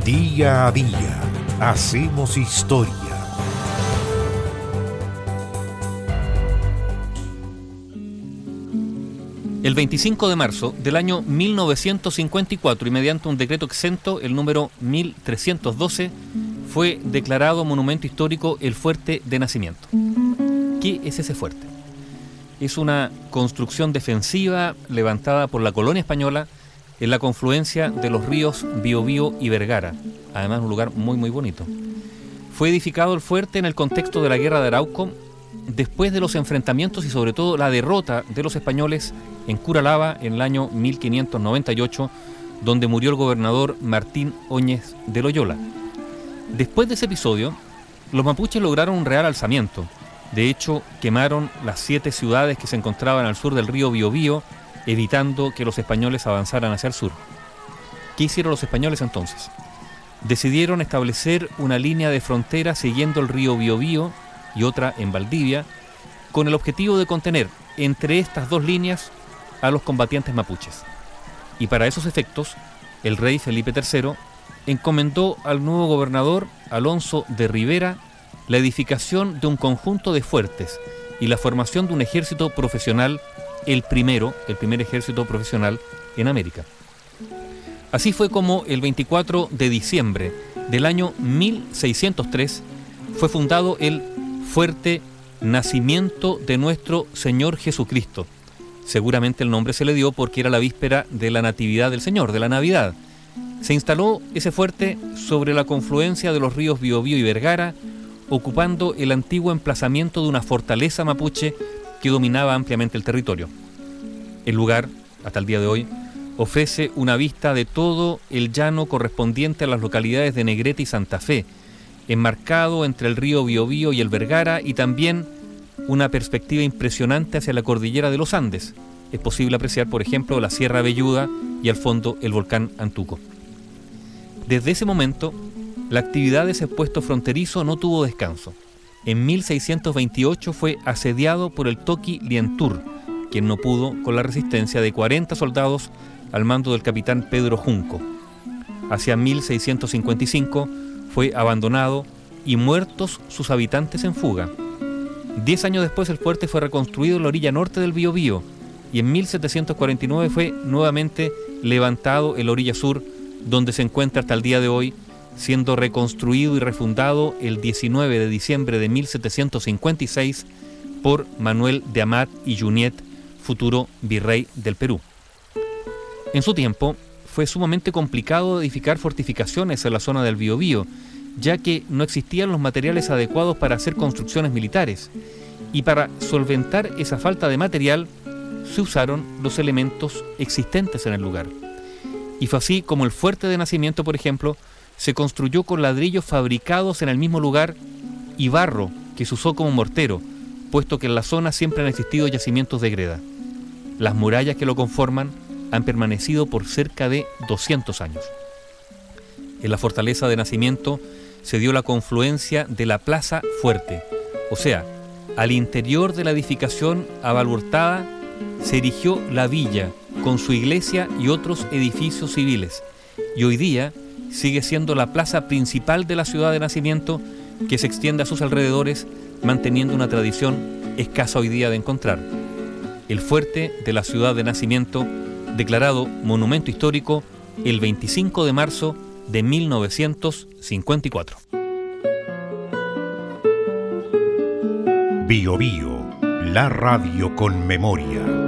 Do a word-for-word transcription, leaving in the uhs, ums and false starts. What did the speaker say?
Día a día hacemos historia. El veinticinco de marzo del año mil novecientos cincuenta y cuatro, y mediante un decreto exento, el número mil trescientos doce, fue declarado monumento histórico el Fuerte de Nacimiento. ¿Qué es ese fuerte? Es una construcción defensiva levantada por la colonia española en la confluencia de los ríos Biobío y Vergara, además un lugar muy muy bonito. Fue edificado el fuerte en el contexto de la Guerra de Arauco, después de los enfrentamientos y sobre todo la derrota de los españoles en Curalaba en el año mil quinientos noventa y ocho, donde murió el gobernador Martín Óñez de Loyola. Después de ese episodio, los mapuches lograron un real alzamiento. De hecho, quemaron las siete ciudades que se encontraban al sur del río Biobío, evitando que los españoles avanzaran hacia el sur. ¿Qué hicieron los españoles entonces? Decidieron establecer una línea de frontera siguiendo el río Biobío y otra en Valdivia, con el objetivo de contener entre estas dos líneas a los combatientes mapuches. Y para esos efectos, el rey Felipe tercero encomendó al nuevo gobernador Alonso de Rivera la edificación de un conjunto de fuertes y la formación de un ejército profesional, el primero, el primer ejército profesional en América. Así fue como el veinticuatro de diciembre del año mil seiscientos tres fue fundado el Fuerte Nacimiento de Nuestro Señor Jesucristo. Seguramente el nombre se le dio porque era la víspera de la Natividad del Señor, de la Navidad. Se instaló ese fuerte sobre la confluencia de los ríos Biobío y Vergara, ocupando el antiguo emplazamiento de una fortaleza mapuche que dominaba ampliamente el territorio. El lugar, hasta el día de hoy, ofrece una vista de todo el llano correspondiente a las localidades de Negrete y Santa Fe, enmarcado entre el río Biobío y el Vergara, y también una perspectiva impresionante hacia la cordillera de los Andes. Es posible apreciar, por ejemplo, la Sierra Velluda y al fondo el volcán Antuco. Desde ese momento, la actividad de ese puesto fronterizo no tuvo descanso. En mil seiscientos veintiocho fue asediado por el Toqui Lientur, quien no pudo con la resistencia de cuarenta soldados al mando del capitán Pedro Junco. Hacia mil seiscientos cincuenta y cinco fue abandonado y muertos sus habitantes en fuga. Diez años después el fuerte fue reconstruido en la orilla norte del Biobío y en mil setecientos cuarenta y nueve fue nuevamente levantado en la orilla sur, donde se encuentra hasta el día de hoy, siendo reconstruido y refundado el diecinueve de diciembre de mil setecientos cincuenta y seis por Manuel de Amat y Junyent, futuro virrey del Perú. En su tiempo fue sumamente complicado edificar fortificaciones en la zona del Biobío, ya que no existían los materiales adecuados para hacer construcciones militares, y para solventar esa falta de material se usaron los elementos existentes en el lugar. Y fue así como el Fuerte de Nacimiento, por ejemplo, se construyó con ladrillos fabricados en el mismo lugar y barro que se usó como mortero, puesto que en la zona siempre han existido yacimientos de greda. Las murallas que lo conforman han permanecido por cerca de doscientos años. En la fortaleza de Nacimiento se dio la confluencia de la Plaza Fuerte, o sea, al interior de la edificación abalurtada se erigió la villa con su iglesia y otros edificios civiles, y hoy día sigue siendo la plaza principal de la ciudad de Nacimiento, que se extiende a sus alrededores, manteniendo una tradición escasa hoy día de encontrar. El fuerte de la ciudad de Nacimiento, declarado monumento histórico el veinticinco de marzo de mil novecientos cincuenta y cuatro. Biobío, la radio con memoria.